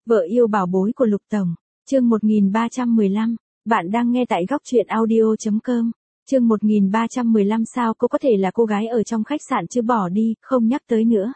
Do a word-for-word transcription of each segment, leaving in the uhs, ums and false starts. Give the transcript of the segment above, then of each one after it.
Vợ yêu bảo bối của Lục Tổng, chương một nghìn ba trăm mười lăm, bạn đang nghe tại góc truyện audio chấm com, chương một nghìn ba trăm mười lăm sao cô có thể là cô gái ở trong khách sạn chứ bỏ đi, không nhắc tới nữa.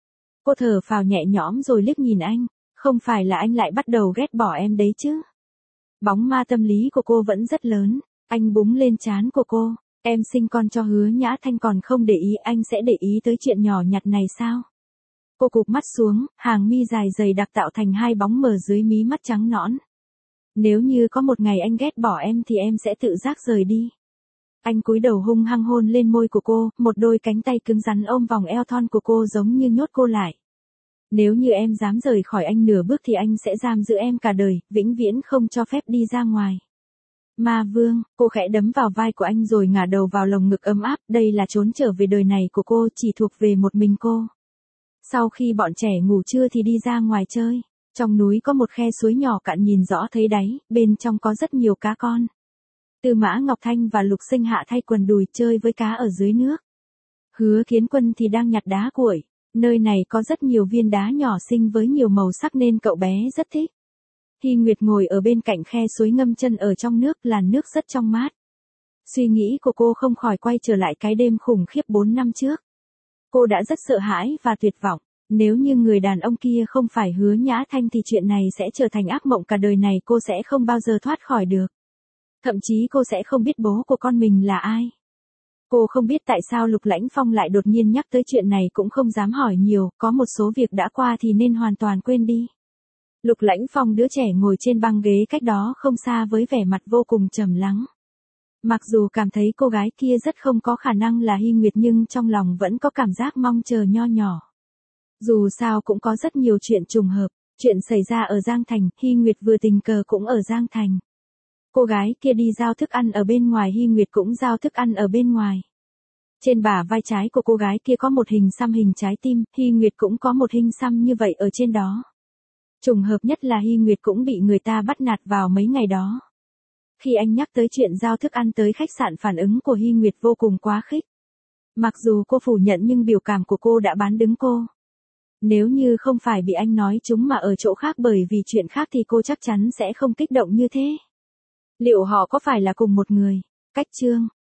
Cô thở phào nhẹ nhõm rồi liếc nhìn anh, không phải là anh lại bắt đầu ghét bỏ em đấy chứ. Bóng ma tâm lý của cô vẫn rất lớn, anh búng lên trán của cô, em sinh con cho Hứa Nhã Thanh còn không để ý, anh sẽ để ý tới chuyện nhỏ nhặt này sao? Cô cụp mắt xuống, hàng mi dài dày đặc tạo thành hai bóng mờ dưới mí mắt trắng nõn. Nếu như có một ngày anh ghét bỏ em thì em sẽ tự giác rời đi. Anh cúi đầu hung hăng hôn lên môi của cô, một đôi cánh tay cứng rắn ôm vòng eo thon của cô giống như nhốt cô lại. Nếu như em dám rời khỏi anh nửa bước thì anh sẽ giam giữ em cả đời, vĩnh viễn không cho phép đi ra ngoài. Ma Vương, cô khẽ đấm vào vai của anh rồi ngả đầu vào lồng ngực ấm áp, đây là trốn trở về đời này của cô, chỉ thuộc về một mình cô. Sau khi bọn trẻ ngủ trưa thì đi ra ngoài chơi, trong núi có một khe suối nhỏ cạn nhìn rõ thấy đáy, bên trong có rất nhiều cá con. Tư Mã Ngọc Thanh và Lục Sinh Hạ thay quần đùi chơi với cá ở dưới nước. Hứa Kiến Quân thì đang nhặt đá cuội, nơi này có rất nhiều viên đá nhỏ xinh với nhiều màu sắc nên cậu bé rất thích. Hy Nguyệt ngồi ở bên cạnh khe suối ngâm chân ở trong nước, làn nước rất trong mát. Suy nghĩ của cô không khỏi quay trở lại cái đêm khủng khiếp bốn năm trước. Cô đã rất sợ hãi và tuyệt vọng, nếu như người đàn ông kia không phải Hứa Nhã Thanh thì chuyện này sẽ trở thành ác mộng cả đời này, cô sẽ không bao giờ thoát khỏi được. Thậm chí cô sẽ không biết bố của con mình là ai. Cô không biết tại sao Lục Lãnh Phong lại đột nhiên nhắc tới chuyện này, cũng không dám hỏi nhiều, có một số việc đã qua thì nên hoàn toàn quên đi. Lục Lãnh Phong đứa trẻ ngồi trên băng ghế cách đó không xa với vẻ mặt vô cùng trầm lắng. Mặc dù cảm thấy cô gái kia rất không có khả năng là Hy Nguyệt nhưng trong lòng vẫn có cảm giác mong chờ nho nhỏ. Dù sao cũng có rất nhiều chuyện trùng hợp, chuyện xảy ra ở Giang Thành, Hy Nguyệt vừa tình cờ cũng ở Giang Thành. Cô gái kia đi giao thức ăn ở bên ngoài, Hy Nguyệt cũng giao thức ăn ở bên ngoài. Trên bả vai trái của cô gái kia có một hình xăm hình trái tim, Hy Nguyệt cũng có một hình xăm như vậy ở trên đó. Trùng hợp nhất là Hy Nguyệt cũng bị người ta bắt nạt vào mấy ngày đó. Khi anh nhắc tới chuyện giao thức ăn tới khách sạn, phản ứng của Hy Nguyệt vô cùng quá khích. Mặc dù cô phủ nhận nhưng biểu cảm của cô đã bán đứng cô. Nếu như không phải bị anh nói chúng mà ở chỗ khác bởi vì chuyện khác thì cô chắc chắn sẽ không kích động như thế. Liệu họ có phải là cùng một người? Cách chương,